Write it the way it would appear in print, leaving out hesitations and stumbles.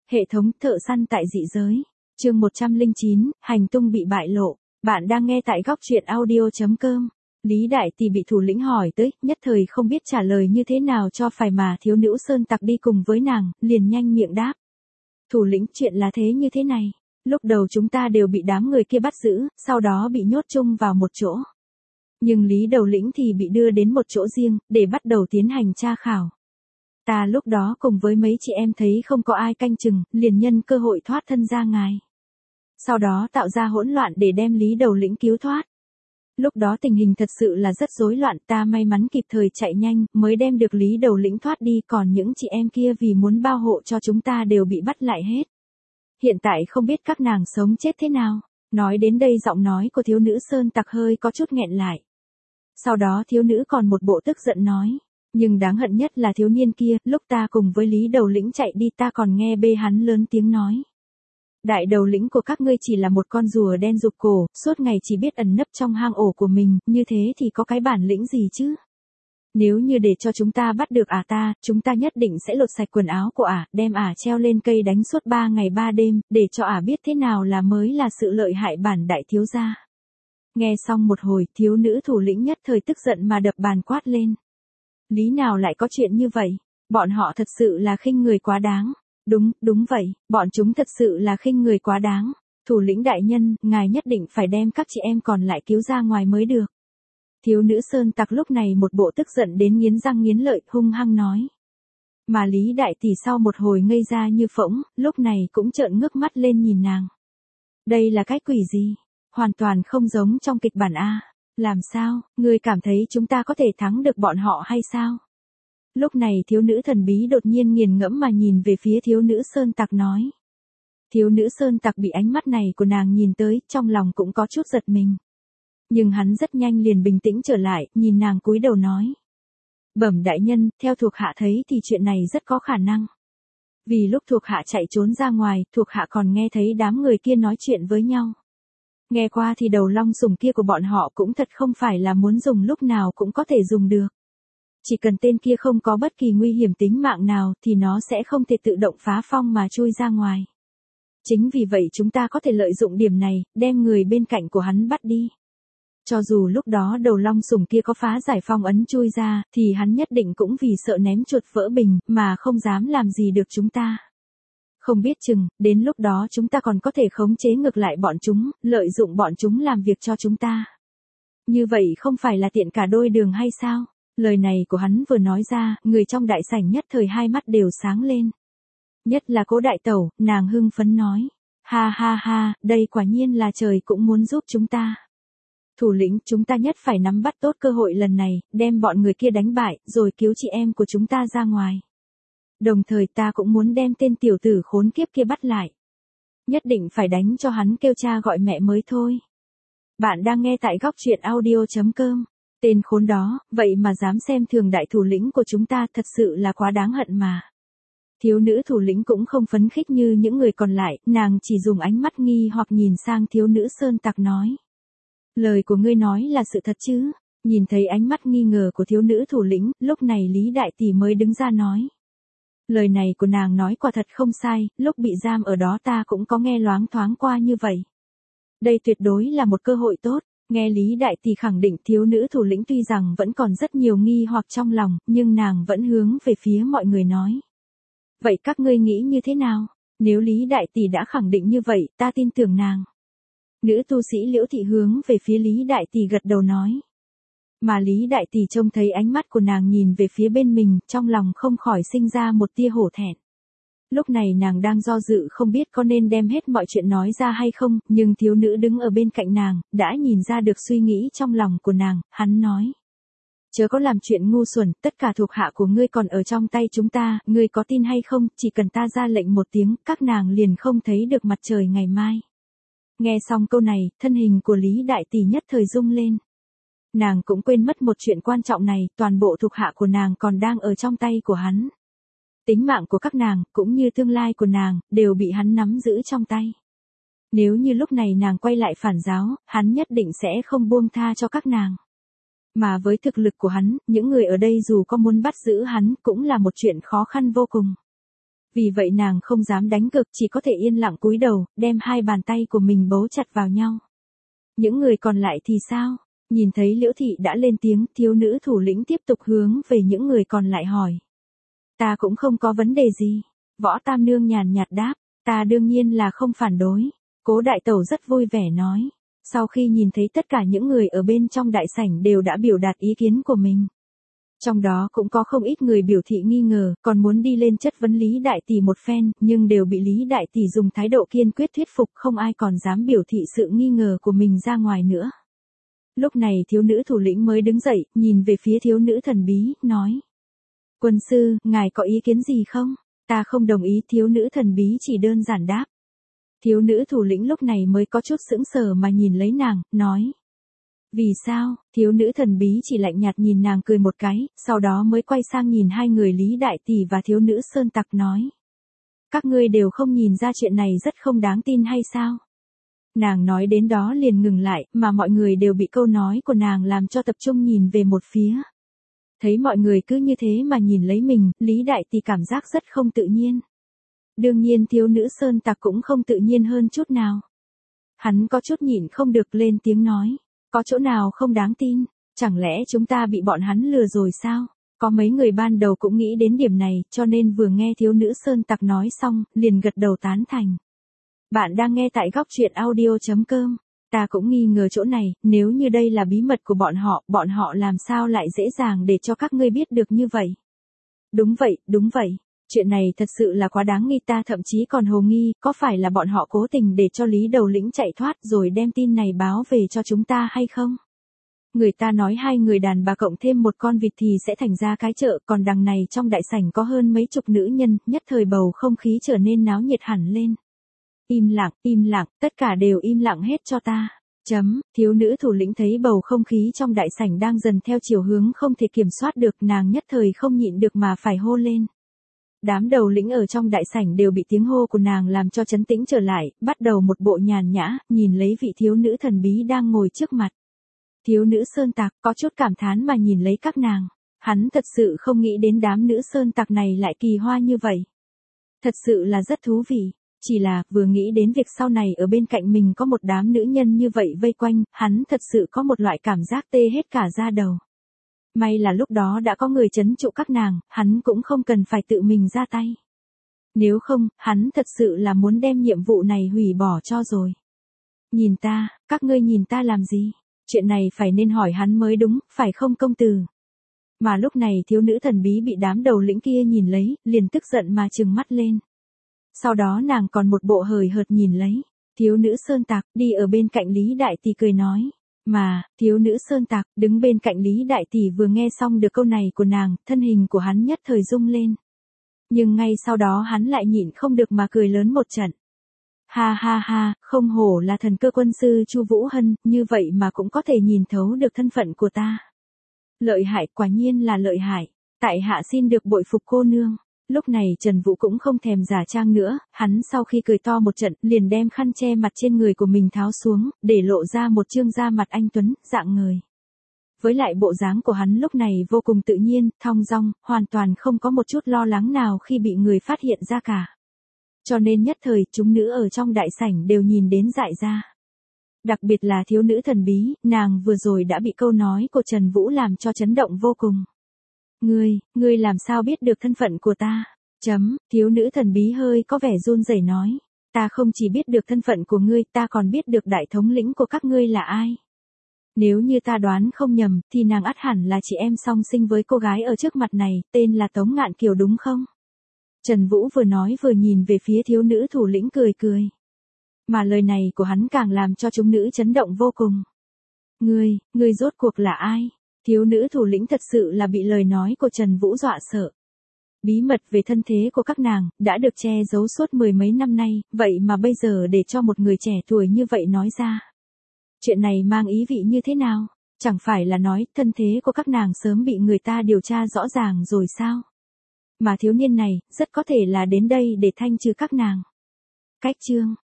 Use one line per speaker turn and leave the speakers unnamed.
Hệ thống thợ săn tại dị giới. Chương 109, hành tung bị bại lộ. Bạn đang nghe tại góc truyện audio.com. Lý Đại Tỷ bị thủ lĩnh hỏi tới, nhất thời không biết trả lời như thế nào cho phải mà thiếu nữ sơn tặc đi cùng với nàng, liền nhanh miệng đáp. Thủ lĩnh, chuyện là thế như thế này. Lúc đầu chúng ta đều bị đám người kia bắt giữ, sau đó bị nhốt chung vào một chỗ. Nhưng Lý đầu lĩnh thì bị đưa đến một chỗ riêng, để bắt đầu tiến hành tra khảo. Ta lúc đó cùng với mấy chị em thấy không có ai canh chừng, liền nhân cơ hội thoát thân ra ngoài. Sau đó tạo ra hỗn loạn để đem Lý đầu lĩnh cứu thoát. Lúc đó tình hình thật sự là rất rối loạn, ta may mắn kịp thời chạy nhanh, mới đem được Lý đầu lĩnh thoát đi, còn những chị em kia vì muốn bao hộ cho chúng ta đều bị bắt lại hết. Hiện tại không biết các nàng sống chết thế nào. Nói đến đây giọng nói của thiếu nữ sơn tặc hơi có chút nghẹn lại. Sau đó thiếu nữ còn một bộ tức giận nói. Nhưng đáng hận nhất là thiếu niên kia, lúc ta cùng với Lý đầu lĩnh chạy đi ta còn nghe bê hắn lớn tiếng nói. Đại đầu lĩnh của các ngươi chỉ là một con rùa đen rụt cổ, suốt ngày chỉ biết ẩn nấp trong hang ổ của mình, như thế thì có cái bản lĩnh gì chứ? Nếu như để cho chúng ta bắt được chúng ta nhất định sẽ lột sạch quần áo của đem treo lên cây đánh suốt 3 ngày 3 đêm, để cho biết thế nào là mới là sự lợi hại bản đại thiếu gia. Nghe xong một hồi, thiếu nữ thủ lĩnh nhất thời tức giận mà đập bàn quát lên. Lý nào lại có chuyện như vậy? Bọn họ thật sự là khinh người quá đáng. Đúng vậy, bọn chúng thật sự là khinh người quá đáng. Thủ lĩnh đại nhân, ngài nhất định phải đem các chị em còn lại cứu ra ngoài mới được. Thiếu nữ sơn tặc lúc này một bộ tức giận đến nghiến răng nghiến lợi, hung hăng nói. Mà Lý Đại Tỷ sau một hồi ngây ra như phỗng, lúc này cũng trợn ngước mắt lên nhìn nàng. Đây là cái quỷ gì? Hoàn toàn không giống trong kịch bản A. Làm sao, ngươi cảm thấy chúng ta có thể thắng được bọn họ hay sao? Lúc này thiếu nữ thần bí đột nhiên nghiền ngẫm mà nhìn về phía thiếu nữ sơn tặc nói. Thiếu nữ sơn tặc bị ánh mắt này của nàng nhìn tới, trong lòng cũng có chút giật mình. Nhưng hắn rất nhanh liền bình tĩnh trở lại, nhìn nàng cúi đầu nói. Bẩm đại nhân, theo thuộc hạ thấy thì chuyện này rất có khả năng. Vì lúc thuộc hạ chạy trốn ra ngoài, thuộc hạ còn nghe thấy đám người kia nói chuyện với nhau. Nghe qua thì đầu long sủng kia của bọn họ cũng thật không phải là muốn dùng lúc nào cũng có thể dùng được. Chỉ cần tên kia không có bất kỳ nguy hiểm tính mạng nào thì nó sẽ không thể tự động phá phong mà chui ra ngoài. Chính vì vậy chúng ta có thể lợi dụng điểm này, đem người bên cạnh của hắn bắt đi. Cho dù lúc đó đầu long sủng kia có phá giải phong ấn chui ra, thì hắn nhất định cũng vì sợ ném chuột vỡ bình, mà không dám làm gì được chúng ta. Không biết chừng, đến lúc đó chúng ta còn có thể khống chế ngược lại bọn chúng, lợi dụng bọn chúng làm việc cho chúng ta. Như vậy không phải là tiện cả đôi đường hay sao? Lời này của hắn vừa nói ra, người trong đại sảnh nhất thời hai mắt đều sáng lên. Nhất là Cố đại tẩu, nàng hưng phấn nói. Ha ha ha, đây quả nhiên là trời cũng muốn giúp chúng ta. Thủ lĩnh, chúng ta nhất phải nắm bắt tốt cơ hội lần này, đem bọn người kia đánh bại, rồi cứu chị em của chúng ta ra ngoài. Đồng thời ta cũng muốn đem tên tiểu tử khốn kiếp kia bắt lại. Nhất định phải đánh cho hắn kêu cha gọi mẹ mới thôi. Bạn đang nghe tại góc truyện audio.com. Tên khốn đó, vậy mà dám xem thường đại thủ lĩnh của chúng ta, thật sự là quá đáng hận mà. Thiếu nữ thủ lĩnh cũng không phấn khích như những người còn lại, nàng chỉ dùng ánh mắt nghi hoặc nhìn sang thiếu nữ sơn tặc nói. Lời của ngươi nói là sự thật chứ? Nhìn thấy ánh mắt nghi ngờ của thiếu nữ thủ lĩnh, lúc này Lý Đại Tỷ mới đứng ra nói. Lời này của nàng nói quả thật không sai, lúc bị giam ở đó ta cũng có nghe loáng thoáng qua như vậy. Đây tuyệt đối là một cơ hội tốt. Nghe Lý Đại Tỷ khẳng định thiếu nữ thủ lĩnh tuy rằng vẫn còn rất nhiều nghi hoặc trong lòng, nhưng nàng vẫn hướng về phía mọi người nói. Vậy các ngươi nghĩ như thế nào? Nếu Lý Đại Tỷ đã khẳng định như vậy, ta tin tưởng nàng. Nữ tu sĩ Liễu Thị hướng về phía Lý Đại Tỷ gật đầu nói. Mà Lý Đại Tỷ trông thấy ánh mắt của nàng nhìn về phía bên mình, trong lòng không khỏi sinh ra một tia hổ thẹn. Lúc này nàng đang do dự không biết có nên đem hết mọi chuyện nói ra hay không, nhưng thiếu nữ đứng ở bên cạnh nàng, đã nhìn ra được suy nghĩ trong lòng của nàng, hắn nói. Chớ có làm chuyện ngu xuẩn, tất cả thuộc hạ của ngươi còn ở trong tay chúng ta, ngươi có tin hay không, chỉ cần ta ra lệnh một tiếng, các nàng liền không thấy được mặt trời ngày mai. Nghe xong câu này, thân hình của Lý Đại Tỷ nhất thời rung lên. Nàng cũng quên mất một chuyện quan trọng này, toàn bộ thuộc hạ của nàng còn đang ở trong tay của hắn. Tính mạng của các nàng, cũng như tương lai của nàng, đều bị hắn nắm giữ trong tay. Nếu như lúc này nàng quay lại phản giáo, hắn nhất định sẽ không buông tha cho các nàng. Mà với thực lực của hắn, những người ở đây dù có muốn bắt giữ hắn, cũng là một chuyện khó khăn vô cùng. Vì vậy nàng không dám đánh cược, chỉ có thể yên lặng cúi đầu, đem hai bàn tay của mình bấu chặt vào nhau. Những người còn lại thì sao? Nhìn thấy Liễu Thị đã lên tiếng, thiếu nữ thủ lĩnh tiếp tục hướng về những người còn lại hỏi. Ta cũng không có vấn đề gì. Võ Tam Nương nhàn nhạt đáp, ta đương nhiên là không phản đối. Cố Đại Tẩu rất vui vẻ nói. Sau khi nhìn thấy tất cả những người ở bên trong đại sảnh đều đã biểu đạt ý kiến của mình. Trong đó cũng có không ít người biểu thị nghi ngờ, còn muốn đi lên chất vấn Lý Đại Tỷ một phen, nhưng đều bị Lý Đại Tỷ dùng thái độ kiên quyết thuyết phục, không ai còn dám biểu thị sự nghi ngờ của mình ra ngoài nữa. Lúc này thiếu nữ thủ lĩnh mới đứng dậy, nhìn về phía thiếu nữ thần bí, nói. Quân sư, ngài có ý kiến gì không? Ta không đồng ý, thiếu nữ thần bí chỉ đơn giản đáp. Thiếu nữ thủ lĩnh lúc này mới có chút sững sờ mà nhìn lấy nàng, nói. Vì sao? Thiếu nữ thần bí chỉ lạnh nhạt nhìn nàng cười một cái, sau đó mới quay sang nhìn hai người Lý Đại Tỷ và thiếu nữ Sơn Tặc nói. Các ngươi đều không nhìn ra chuyện này rất không đáng tin hay sao? Nàng nói đến đó liền ngừng lại, mà mọi người đều bị câu nói của nàng làm cho tập trung nhìn về một phía. Thấy mọi người cứ như thế mà nhìn lấy mình, Lý Đại Tỷ cảm giác rất không tự nhiên. Đương nhiên thiếu nữ Sơn Tặc cũng không tự nhiên hơn chút nào. Hắn có chút nhịn không được lên tiếng nói. Có chỗ nào không đáng tin, chẳng lẽ chúng ta bị bọn hắn lừa rồi sao? Có mấy người ban đầu cũng nghĩ đến điểm này, cho nên vừa nghe thiếu nữ Sơn Tặc nói xong, liền gật đầu tán thành. Bạn đang nghe tại góc truyện audio.com. Ta cũng nghi ngờ chỗ này, nếu như đây là bí mật của bọn họ làm sao lại dễ dàng để cho các ngươi biết được như vậy? Đúng vậy. Chuyện này thật sự là quá đáng nghi, ta thậm chí còn hồ nghi, có phải là bọn họ cố tình để cho Lý Đầu Lĩnh chạy thoát rồi đem tin này báo về cho chúng ta hay không? Người ta nói hai người đàn bà cộng thêm một con vịt thì sẽ thành ra cái chợ, còn đằng này trong đại sảnh có hơn mấy chục nữ nhân, nhất thời bầu không khí trở nên náo nhiệt hẳn lên. Im lặng, tất cả đều im lặng hết cho ta. Thiếu nữ thủ lĩnh thấy bầu không khí trong đại sảnh đang dần theo chiều hướng không thể kiểm soát được, nàng nhất thời không nhịn được mà phải hô lên. Đám đầu lĩnh ở trong đại sảnh đều bị tiếng hô của nàng làm cho trấn tĩnh trở lại, bắt đầu một bộ nhàn nhã, nhìn lấy vị thiếu nữ thần bí đang ngồi trước mặt. Thiếu nữ Sơn Tặc có chút cảm thán mà nhìn lấy các nàng. Hắn thật sự không nghĩ đến đám nữ Sơn Tặc này lại kỳ hoa như vậy. Thật sự là rất thú vị. Chỉ là, vừa nghĩ đến việc sau này ở bên cạnh mình có một đám nữ nhân như vậy vây quanh, hắn thật sự có một loại cảm giác tê hết cả da đầu. May là lúc đó đã có người trấn trụ các nàng, hắn cũng không cần phải tự mình ra tay. Nếu không, hắn thật sự là muốn đem nhiệm vụ này hủy bỏ cho rồi. Nhìn ta, các ngươi nhìn ta làm gì? Chuyện này phải nên hỏi hắn mới đúng, phải không công tử? Mà lúc này thiếu nữ thần bí bị đám đầu lĩnh kia nhìn lấy, liền tức giận mà trừng mắt lên. Sau đó nàng còn một bộ hời hợt nhìn lấy. Thiếu nữ Sơn Tặc đi ở bên cạnh Lý Đại Tỷ cười nói. Mà, thiếu nữ Sơn Tặc đứng bên cạnh Lý Đại Tỷ vừa nghe xong được câu này của nàng, thân hình của hắn nhất thời rung lên. Nhưng ngay sau đó hắn lại nhịn không được mà cười lớn một trận. Ha, không hổ là thần cơ quân sư Chu Vũ Hân, như vậy mà cũng có thể nhìn thấu được thân phận của ta. Lợi hại, quả nhiên là lợi hại. Tại hạ xin được bội phục cô nương. Lúc này Trần Vũ cũng không thèm giả trang nữa, hắn sau khi cười to một trận, liền đem khăn che mặt trên người của mình tháo xuống, để lộ ra một trương da mặt anh tuấn, dạng người. Với lại bộ dáng của hắn lúc này vô cùng tự nhiên, thong dong, hoàn toàn không có một chút lo lắng nào khi bị người phát hiện ra cả. Cho nên nhất thời, chúng nữ ở trong đại sảnh đều nhìn đến dại ra. Đặc biệt là thiếu nữ thần bí, nàng vừa rồi đã bị câu nói của Trần Vũ làm cho chấn động vô cùng. Ngươi làm sao biết được thân phận của ta? Thiếu nữ thần bí hơi có vẻ run rẩy nói. Ta không chỉ biết được thân phận của ngươi, ta còn biết được đại thống lĩnh của các ngươi là ai. Nếu như ta đoán không nhầm, thì nàng ắt hẳn là chị em song sinh với cô gái ở trước mặt này, tên là Tống Ngạn Kiều đúng không? Trần Vũ vừa nói vừa nhìn về phía thiếu nữ thủ lĩnh cười cười. Mà lời này của hắn càng làm cho chúng nữ chấn động vô cùng. Ngươi rốt cuộc là ai? Thiếu nữ thủ lĩnh thật sự là bị lời nói của Trần Vũ dọa sợ. Bí mật về thân thế của các nàng, đã được che giấu suốt mười mấy năm nay, vậy mà bây giờ để cho một người trẻ tuổi như vậy nói ra. Chuyện này mang ý vị như thế nào? Chẳng phải là nói thân thế của các nàng sớm bị người ta điều tra rõ ràng rồi sao? Mà thiếu niên này, rất có thể là đến đây để thanh trừ các nàng. Cách chương